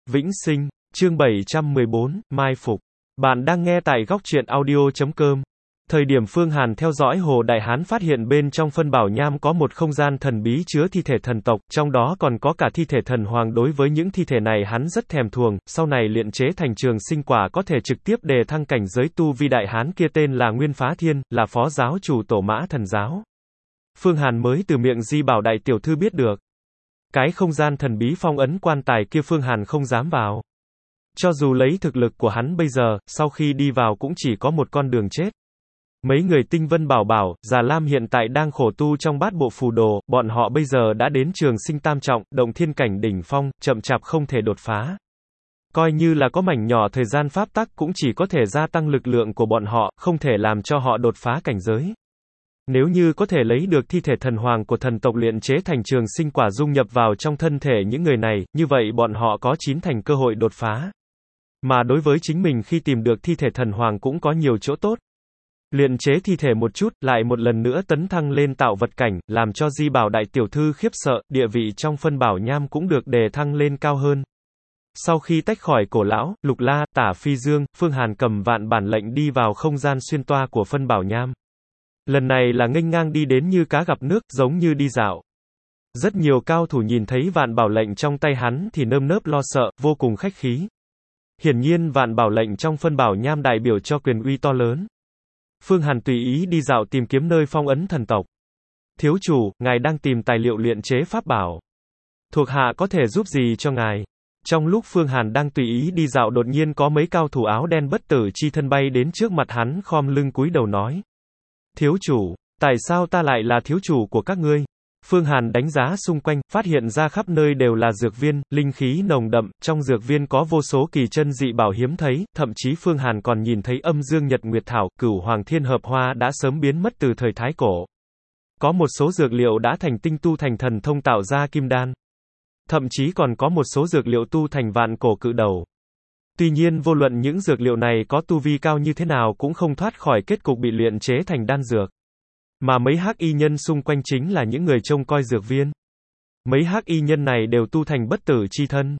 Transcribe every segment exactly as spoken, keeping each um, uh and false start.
Vĩnh Sinh, chương bảy trăm mười bốn, Mai Phục. Bạn đang nghe tại góc truyện audio chấm com. Thời điểm Phương Hàn theo dõi Hồ Đại Hán phát hiện bên trong phân bảo nham có một không gian thần bí chứa thi thể thần tộc, trong đó còn có cả thi thể thần hoàng. Đối với những thi thể này hắn rất thèm thuồng, sau này luyện chế thành trường sinh quả có thể trực tiếp đề thăng cảnh giới tu vi. Đại hán kia tên là Nguyên Phá Thiên, là phó giáo chủ Tổ Mã Thần Giáo. Phương Hàn mới từ miệng Di Bảo đại tiểu thư biết được. Cái không gian thần bí phong ấn quan tài kia Phương Hàn không dám vào. Cho dù lấy thực lực của hắn bây giờ, sau khi đi vào cũng chỉ có một con đường chết. Mấy người Tinh Vân Bảo Bảo, Già Lam hiện tại đang khổ tu trong bát bộ phù đồ, bọn họ bây giờ đã đến trường sinh tam trọng, động thiên cảnh đỉnh phong, chậm chạp không thể đột phá. Coi như là có mảnh nhỏ thời gian pháp tắc cũng chỉ có thể gia tăng lực lượng của bọn họ, không thể làm cho họ đột phá cảnh giới. Nếu như có thể lấy được thi thể thần hoàng của thần tộc luyện chế thành trường sinh quả dung nhập vào trong thân thể những người này, như vậy bọn họ có chín thành cơ hội đột phá. Mà đối với chính mình khi tìm được thi thể thần hoàng cũng có nhiều chỗ tốt. Luyện chế thi thể một chút, lại một lần nữa tấn thăng lên tạo vật cảnh, làm cho Di Bảo đại tiểu thư khiếp sợ, địa vị trong phân bảo nham cũng được đề thăng lên cao hơn. Sau khi tách khỏi Cổ Lão, Lục La, Tả Phi Dương, Phương Hàn cầm vạn bản lệnh đi vào không gian xuyên toa của phân bảo nham. Lần này là nghênh ngang đi đến như cá gặp nước, giống như đi dạo. Rất nhiều cao thủ nhìn thấy vạn bảo lệnh trong tay hắn thì nơm nớp lo sợ, vô cùng khách khí. Hiển nhiên vạn bảo lệnh trong phân bảo nham đại biểu cho quyền uy to lớn. Phương Hàn tùy ý đi dạo tìm kiếm nơi phong ấn thần tộc. Thiếu chủ, ngài đang tìm tài liệu luyện chế pháp bảo. Thuộc hạ có thể giúp gì cho ngài? Trong lúc Phương Hàn đang tùy ý đi dạo đột nhiên có mấy cao thủ áo đen bất tử chi thân bay đến trước mặt hắn khom lưng cúi đầu nói. Thiếu chủ, tại sao ta lại là thiếu chủ của các ngươi? Phương Hàn đánh giá xung quanh, phát hiện ra khắp nơi đều là dược viên, linh khí nồng đậm, trong dược viên có vô số kỳ chân dị bảo hiếm thấy, thậm chí Phương Hàn còn nhìn thấy âm dương nhật nguyệt thảo, cửu hoàng thiên hợp hoa đã sớm biến mất từ thời Thái Cổ. Có một số dược liệu đã thành tinh tu thành thần thông tạo ra kim đan. Thậm chí còn có một số dược liệu tu thành vạn cổ cự đầu. Tuy nhiên vô luận những dược liệu này có tu vi cao như thế nào cũng không thoát khỏi kết cục bị luyện chế thành đan dược. Mà mấy hắc y nhân xung quanh chính là những người trông coi dược viên. Mấy hắc y nhân này đều tu thành bất tử chi thân.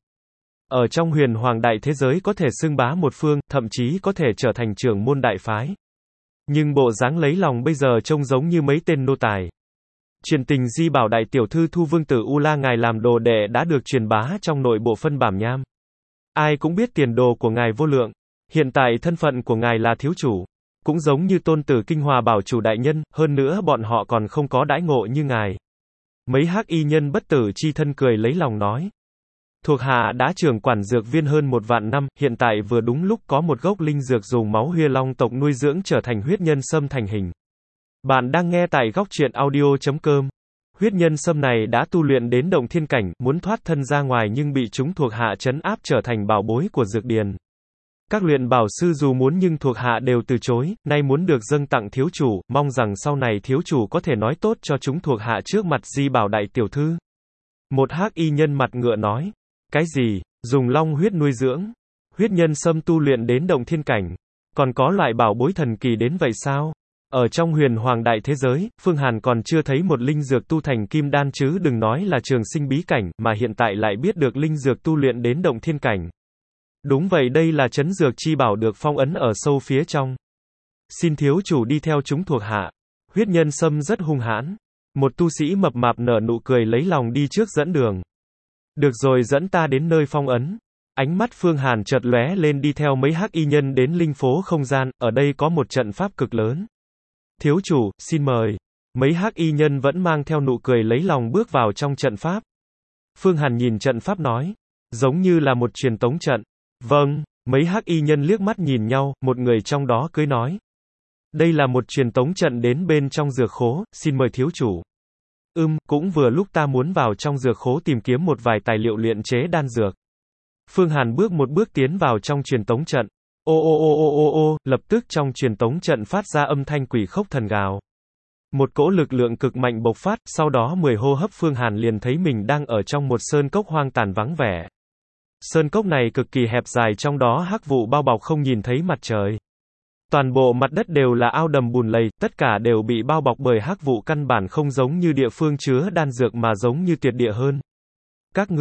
Ở trong huyền hoàng đại thế giới có thể xưng bá một phương, thậm chí có thể trở thành trưởng môn đại phái. Nhưng bộ dáng lấy lòng bây giờ trông giống như mấy tên nô tài. Chuyện tình Di Bảo đại tiểu thư thu vương tử U La ngài làm đồ đệ đã được truyền bá trong nội bộ phân bảo nham. Ai cũng biết tiền đồ của ngài vô lượng. Hiện tại thân phận của ngài là thiếu chủ. Cũng giống như tôn tử Kinh Hòa bảo chủ đại nhân, hơn nữa bọn họ còn không có đãi ngộ như ngài. Mấy hắc y nhân bất tử chi thân cười lấy lòng nói. Thuộc hạ đã trưởng quản dược viên hơn một vạn năm, hiện tại vừa đúng lúc có một gốc linh dược dùng máu Huyền Long tộc nuôi dưỡng trở thành huyết nhân sâm thành hình. Bạn đang nghe tại góc truyện audio chấm com. Huyết nhân sâm này đã tu luyện đến động thiên cảnh, muốn thoát thân ra ngoài nhưng bị chúng thuộc hạ trấn áp trở thành bảo bối của dược điền. Các luyện bảo sư dù muốn nhưng thuộc hạ đều từ chối, nay muốn được dâng tặng thiếu chủ, mong rằng sau này thiếu chủ có thể nói tốt cho chúng thuộc hạ trước mặt Di Bảo đại tiểu thư. Một hắc y nhân mặt ngựa nói, cái gì, dùng long huyết nuôi dưỡng, huyết nhân sâm tu luyện đến động thiên cảnh, còn có loại bảo bối thần kỳ đến vậy sao? Ở trong huyền hoàng đại thế giới, Phương Hàn còn chưa thấy một linh dược tu thành kim đan chứ đừng nói là trường sinh bí cảnh, mà hiện tại lại biết được linh dược tu luyện đến động thiên cảnh. Đúng vậy, đây là trấn dược chi bảo được phong ấn ở sâu phía trong. Xin thiếu chủ đi theo chúng thuộc hạ. Huyết nhân sâm rất hung hãn. Một tu sĩ mập mạp nở nụ cười lấy lòng đi trước dẫn đường. Được rồi, dẫn ta đến nơi phong ấn. Ánh mắt Phương Hàn chợt lóe lên đi theo mấy hắc y nhân đến linh phố không gian, ở đây có một trận pháp cực lớn. Thiếu chủ, xin mời. Mấy hắc y nhân vẫn mang theo nụ cười lấy lòng bước vào trong trận pháp. Phương Hàn nhìn trận pháp nói, giống như là một truyền tống trận. Vâng, mấy hắc y nhân liếc mắt nhìn nhau, một người trong đó cười nói. Đây là một truyền tống trận đến bên trong dược khố, xin mời thiếu chủ. Ừm, cũng vừa lúc ta muốn vào trong dược khố tìm kiếm một vài tài liệu luyện chế đan dược. Phương Hàn bước một bước tiến vào trong truyền tống trận. Ô ô ô ô ô ô, lập tức trong truyền tống trận phát ra âm thanh quỷ khốc thần gào. Một cỗ lực lượng cực mạnh bộc phát, sau đó mười hô hấp Phương Hàn liền thấy mình đang ở trong một sơn cốc hoang tàn vắng vẻ. Sơn cốc này cực kỳ hẹp dài, trong đó hắc vụ bao bọc không nhìn thấy mặt trời. Toàn bộ mặt đất đều là ao đầm bùn lầy, tất cả đều bị bao bọc bởi hắc vụ, căn bản không giống như địa phương chứa đan dược mà giống như tuyệt địa hơn. Các ngươi,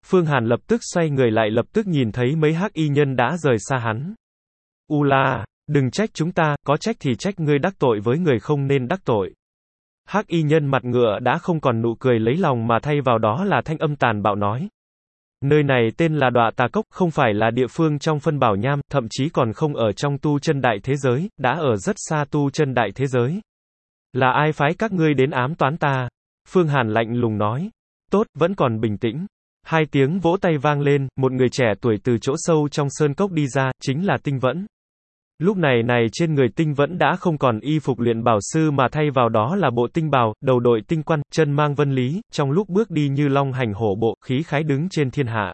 Phương Hàn lập tức xoay người lại lập tức nhìn thấy mấy hắc y nhân đã rời xa hắn. U la, đừng trách chúng ta, có trách thì trách ngươi đắc tội với người không nên đắc tội. Hắc y nhân mặt ngựa đã không còn nụ cười lấy lòng mà thay vào đó là thanh âm tàn bạo nói. Nơi này tên là Đọa Tà Cốc, không phải là địa phương trong phân bảo nham, thậm chí còn không ở trong tu chân đại thế giới, đã ở rất xa tu chân đại thế giới. Là ai phái các ngươi đến ám toán ta? Phương Hàn lạnh lùng nói. Tốt, vẫn còn bình tĩnh. Hai tiếng vỗ tay vang lên, một người trẻ tuổi từ chỗ sâu trong sơn cốc đi ra, chính là Tinh Vẫn. Lúc này này trên người Tinh Vẫn đã không còn y phục luyện bảo sư mà thay vào đó là bộ tinh bào, đầu đội tinh quan, chân mang vân lý, trong lúc bước đi như long hành hổ bộ, khí khái đứng trên thiên hạ.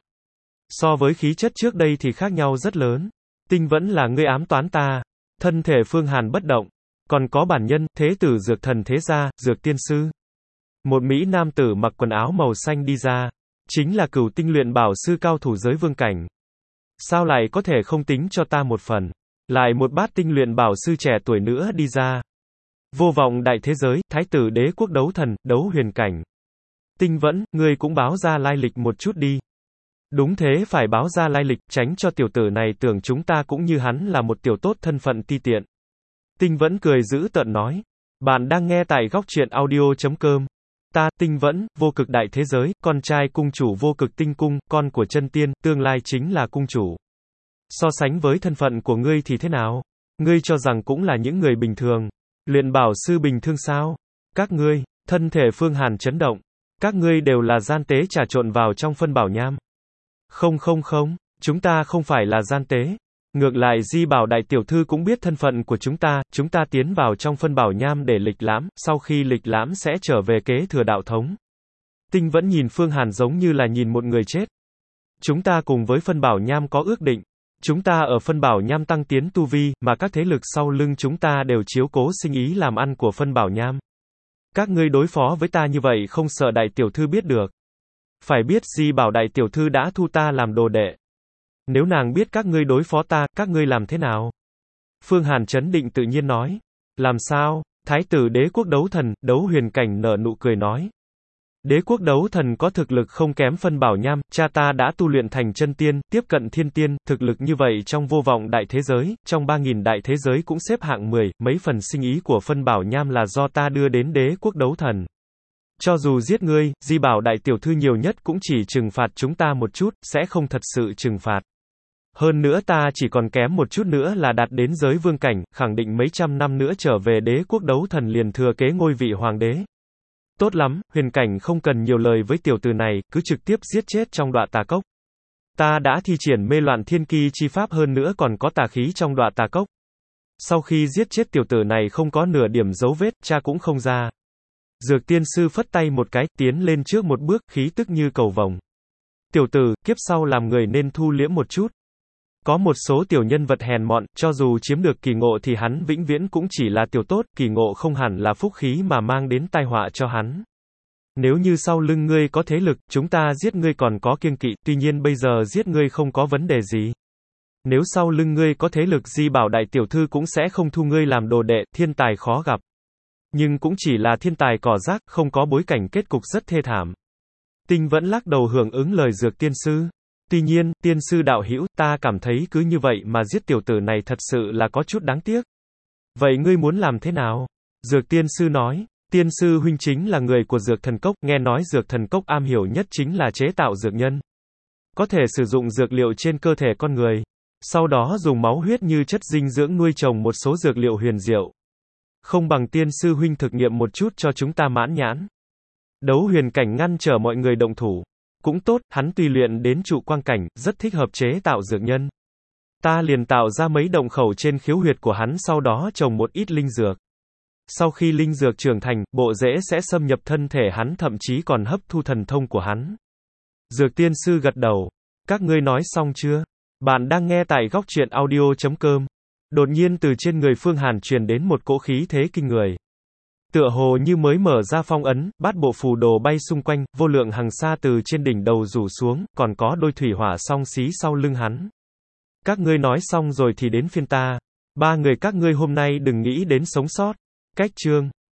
So với khí chất trước đây thì khác nhau rất lớn. Tinh Vẫn là ngươi ám toán ta. Thân thể Phương Hàn bất động. Còn có bản nhân, thế tử dược thần thế gia, dược tiên sư. Một mỹ nam tử mặc quần áo màu xanh đi ra. Chính là cửu tinh luyện bảo sư cao thủ giới vương cảnh. Sao lại có thể không tính cho ta một phần? Lại một bát tinh luyện bảo sư trẻ tuổi nữa đi ra. Vô vọng đại thế giới, thái tử đế quốc đấu thần, đấu huyền cảnh. Tinh Vẫn, ngươi cũng báo ra lai lịch một chút đi. Đúng thế, phải báo ra lai lịch, tránh cho tiểu tử này tưởng chúng ta cũng như hắn là một tiểu tốt thân phận ti tiện. Tinh Vẫn cười dữ tợn nói. Bạn đang nghe tại góc truyện audio chấm com. Ta, Tinh Vẫn, vô cực đại thế giới, con trai cung chủ vô cực tinh cung, con của chân tiên, tương lai chính là cung chủ. So sánh với thân phận của ngươi thì thế nào? Ngươi cho rằng cũng là những người bình thường. Luyện bảo sư bình thường sao? Các ngươi, thân thể Phương Hàn chấn động. Các ngươi đều là gian tế trà trộn vào trong phân bảo nham. Không không không, chúng ta không phải là gian tế. Ngược lại Di Bảo đại tiểu thư cũng biết thân phận của chúng ta, chúng ta tiến vào trong phân bảo nham để lịch lãm, sau khi lịch lãm sẽ trở về kế thừa đạo thống. Tinh Vẫn nhìn Phương Hàn giống như là nhìn một người chết. Chúng ta cùng với phân bảo nham có ước định. Chúng ta ở phân bảo nham tăng tiến tu vi, mà các thế lực sau lưng chúng ta đều chiếu cố sinh ý làm ăn của phân bảo nham. Các ngươi đối phó với ta như vậy không sợ đại tiểu thư biết được. Phải biết Di Bảo đại tiểu thư đã thu ta làm đồ đệ. Nếu nàng biết các ngươi đối phó ta, các ngươi làm thế nào? Phương Hàn chấn định tự nhiên nói. Làm sao? Thái tử đế quốc đấu thần, đấu huyền cảnh nở nụ cười nói. Đế quốc đấu thần có thực lực không kém phân bảo nham, cha ta đã tu luyện thành chân tiên, tiếp cận thiên tiên, thực lực như vậy trong vô vọng đại thế giới, trong ba nghìn đại thế giới cũng xếp hạng mười, mấy phần sinh ý của phân bảo nham là do ta đưa đến đế quốc đấu thần. Cho dù giết ngươi, Di Bảo đại tiểu thư nhiều nhất cũng chỉ trừng phạt chúng ta một chút, sẽ không thật sự trừng phạt. Hơn nữa ta chỉ còn kém một chút nữa là đạt đến giới vương cảnh, khẳng định mấy trăm năm nữa trở về đế quốc đấu thần liền thừa kế ngôi vị hoàng đế. Tốt lắm, huyền cảnh không cần nhiều lời với tiểu tử này, cứ trực tiếp giết chết trong Đọa Tà Cốc. Ta đã thi triển mê loạn thiên kỳ chi pháp hơn nữa còn có tà khí trong Đọa Tà Cốc. Sau khi giết chết tiểu tử này không có nửa điểm dấu vết, cha cũng không ra. Dược tiên sư phất tay một cái, tiến lên trước một bước, khí tức như cầu vồng. Tiểu tử, kiếp sau làm người nên thu liễm một chút. Có một số tiểu nhân vật hèn mọn, cho dù chiếm được kỳ ngộ thì hắn vĩnh viễn cũng chỉ là tiểu tốt, kỳ ngộ không hẳn là phúc khí mà mang đến tai họa cho hắn. Nếu như sau lưng ngươi có thế lực, chúng ta giết ngươi còn có kiêng kỵ, tuy nhiên bây giờ giết ngươi không có vấn đề gì. Nếu sau lưng ngươi có thế lực Di Bảo đại tiểu thư cũng sẽ không thu ngươi làm đồ đệ, thiên tài khó gặp. Nhưng cũng chỉ là thiên tài cỏ rác, không có bối cảnh kết cục rất thê thảm. Tinh Vẫn lắc đầu hưởng ứng lời dược tiên sư. Tuy nhiên, tiên sư đạo hữu, ta cảm thấy cứ như vậy mà giết tiểu tử này thật sự là có chút đáng tiếc. Vậy ngươi muốn làm thế nào? Dược tiên sư nói, tiên sư huynh chính là người của dược thần cốc, nghe nói dược thần cốc am hiểu nhất chính là chế tạo dược nhân. Có thể sử dụng dược liệu trên cơ thể con người. Sau đó dùng máu huyết như chất dinh dưỡng nuôi trồng một số dược liệu huyền diệu. Không bằng tiên sư huynh thực nghiệm một chút cho chúng ta mãn nhãn. Đấu huyền cảnh ngăn trở mọi người động thủ. Cũng tốt, hắn tùy luyện đến trụ quang cảnh, rất thích hợp chế tạo dược nhân. Ta liền tạo ra mấy động khẩu trên khiếu huyệt của hắn sau đó trồng một ít linh dược. Sau khi linh dược trưởng thành, bộ rễ sẽ xâm nhập thân thể hắn thậm chí còn hấp thu thần thông của hắn. Dược tiên sư gật đầu. Các ngươi nói xong chưa? Bạn đang nghe tại góc truyện audio chấm com. Đột nhiên từ trên người Phương Hàn truyền đến một cỗ khí thế kinh người. Tựa hồ như mới mở ra phong ấn, bát bộ phù đồ bay xung quanh, vô lượng hằng sa từ trên đỉnh đầu rủ xuống, còn có đôi thủy hỏa song xí sau lưng hắn. Các ngươi nói xong rồi thì đến phiên ta. Ba người các ngươi hôm nay đừng nghĩ đến sống sót. Cách chương.